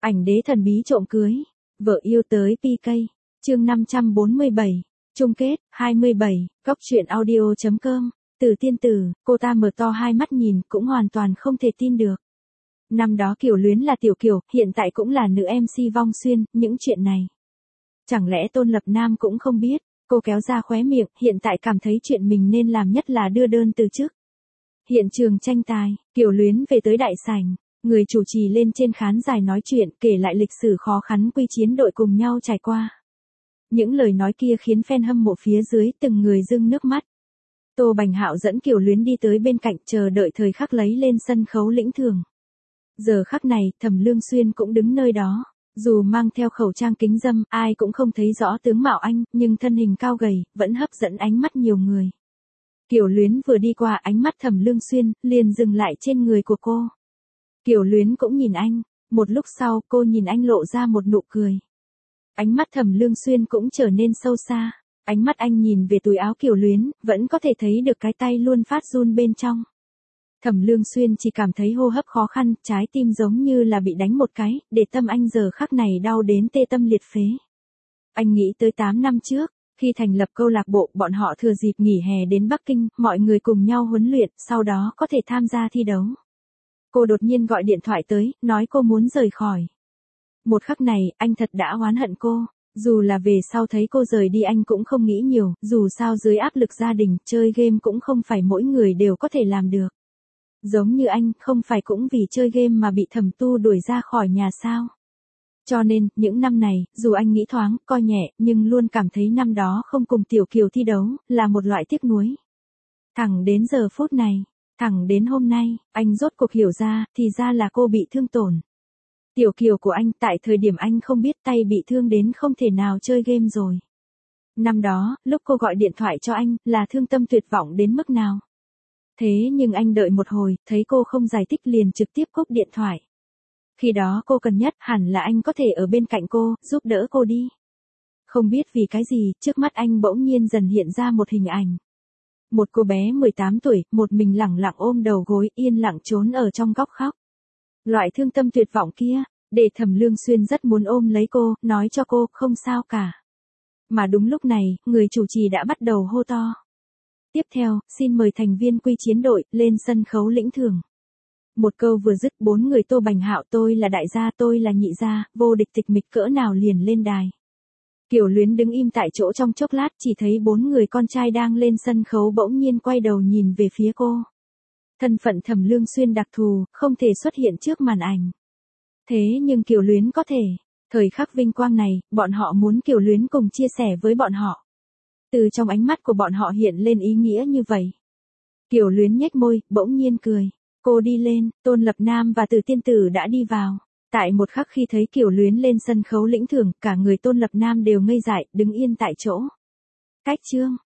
Ảnh đế thần bí trộm cưới, vợ yêu tới PK, chương 547, chung kết, 27, góc truyện audio.com, Từ Tiên Tử, cô ta mở to hai mắt nhìn, cũng hoàn toàn không thể tin được. Năm đó Kiều Luyến là Tiểu Kiều, hiện tại cũng là nữ MC Vong Xuyên, những chuyện này. Chẳng lẽ Tôn Lập Nam cũng không biết, cô kéo ra khóe miệng, hiện tại cảm thấy chuyện mình nên làm nhất là đưa đơn từ chức. Hiện trường tranh tài, Kiều Luyến về tới đại sảnh. Người chủ trì lên trên khán đài nói chuyện, kể lại lịch sử khó khăn quy chiến đội cùng nhau trải qua. Những lời nói kia khiến fan hâm mộ phía dưới từng người rưng nước mắt. Tô Bành Hạo dẫn Kiều Luyến đi tới bên cạnh chờ đợi thời khắc lấy lên sân khấu lĩnh thưởng. Giờ khắc này, Thẩm Lương Xuyên cũng đứng nơi đó. Dù mang theo khẩu trang kính râm, ai cũng không thấy rõ tướng mạo anh, nhưng thân hình cao gầy, vẫn hấp dẫn ánh mắt nhiều người. Kiều Luyến vừa đi qua ánh mắt Thẩm Lương Xuyên, liền dừng lại trên người của cô. Kiều Luyến cũng nhìn anh, một lúc sau cô nhìn anh lộ ra một nụ cười. Ánh mắt Thẩm Lương Xuyên cũng trở nên sâu xa, ánh mắt anh nhìn về túi áo Kiều Luyến, vẫn có thể thấy được cái tay luôn phát run bên trong. Thẩm Lương Xuyên chỉ cảm thấy hô hấp khó khăn, trái tim giống như là bị đánh một cái, để tâm anh giờ khắc này đau đến tê tâm liệt phế. Anh nghĩ tới 8 năm trước, khi thành lập câu lạc bộ, bọn họ thừa dịp nghỉ hè đến Bắc Kinh, mọi người cùng nhau huấn luyện, sau đó có thể tham gia thi đấu. Cô đột nhiên gọi điện thoại tới, nói cô muốn rời khỏi. Một khắc này, anh thật đã oán hận cô. Dù là về sau thấy cô rời đi anh cũng không nghĩ nhiều, dù sao dưới áp lực gia đình, chơi game cũng không phải mỗi người đều có thể làm được. Giống như anh, không phải cũng vì chơi game mà bị Thẩm Tu đuổi ra khỏi nhà sao. Cho nên, những năm này, dù anh nghĩ thoáng, coi nhẹ, nhưng luôn cảm thấy năm đó không cùng Tiểu Kiều thi đấu, là một loại tiếc nuối. Thẳng đến giờ phút này. Thẳng đến hôm nay, anh rốt cuộc hiểu ra, thì ra là cô bị thương tổn. Tiểu Kiều của anh, tại thời điểm anh không biết tay bị thương đến không thể nào chơi game rồi. Năm đó, lúc cô gọi điện thoại cho anh, là thương tâm tuyệt vọng đến mức nào. Thế nhưng anh đợi một hồi, thấy cô không giải thích liền trực tiếp cúp điện thoại. Khi đó cô cần nhất hẳn là anh có thể ở bên cạnh cô, giúp đỡ cô đi. Không biết vì cái gì, trước mắt anh bỗng nhiên dần hiện ra một hình ảnh. Một cô bé 18 tuổi, một mình lẳng lặng ôm đầu gối, yên lặng trốn ở trong góc khóc. Loại thương tâm tuyệt vọng kia, để Thẩm Lương Xuyên rất muốn ôm lấy cô, nói cho cô, không sao cả. Mà đúng lúc này, người chủ trì đã bắt đầu hô to. Tiếp theo, xin mời thành viên quy chiến đội, lên sân khấu lĩnh thưởng. Một câu vừa dứt, 4 người Tô Bành Hạo, tôi là đại gia, tôi là nhị gia, vô địch tịch mịch cỡ nào liền lên đài. Kiều Luyến đứng im tại chỗ trong chốc lát, chỉ thấy 4 người con trai đang lên sân khấu bỗng nhiên quay đầu nhìn về phía cô. Thân phận Thẩm Lương Xuyên đặc thù, không thể xuất hiện trước màn ảnh. Thế nhưng Kiều Luyến có thể. Thời khắc vinh quang này, bọn họ muốn Kiều Luyến cùng chia sẻ với bọn họ. Từ trong ánh mắt của bọn họ hiện lên ý nghĩa như vậy. Kiều Luyến nhếch môi, bỗng nhiên cười. Cô đi lên, Tôn Lập Nam và Từ Tiên Tử đã đi vào. Tại một khắc khi thấy Kiều Luyến lên sân khấu lĩnh thưởng, cả người Tôn Lập Nam đều ngây dại, đứng yên tại chỗ. Cách chương.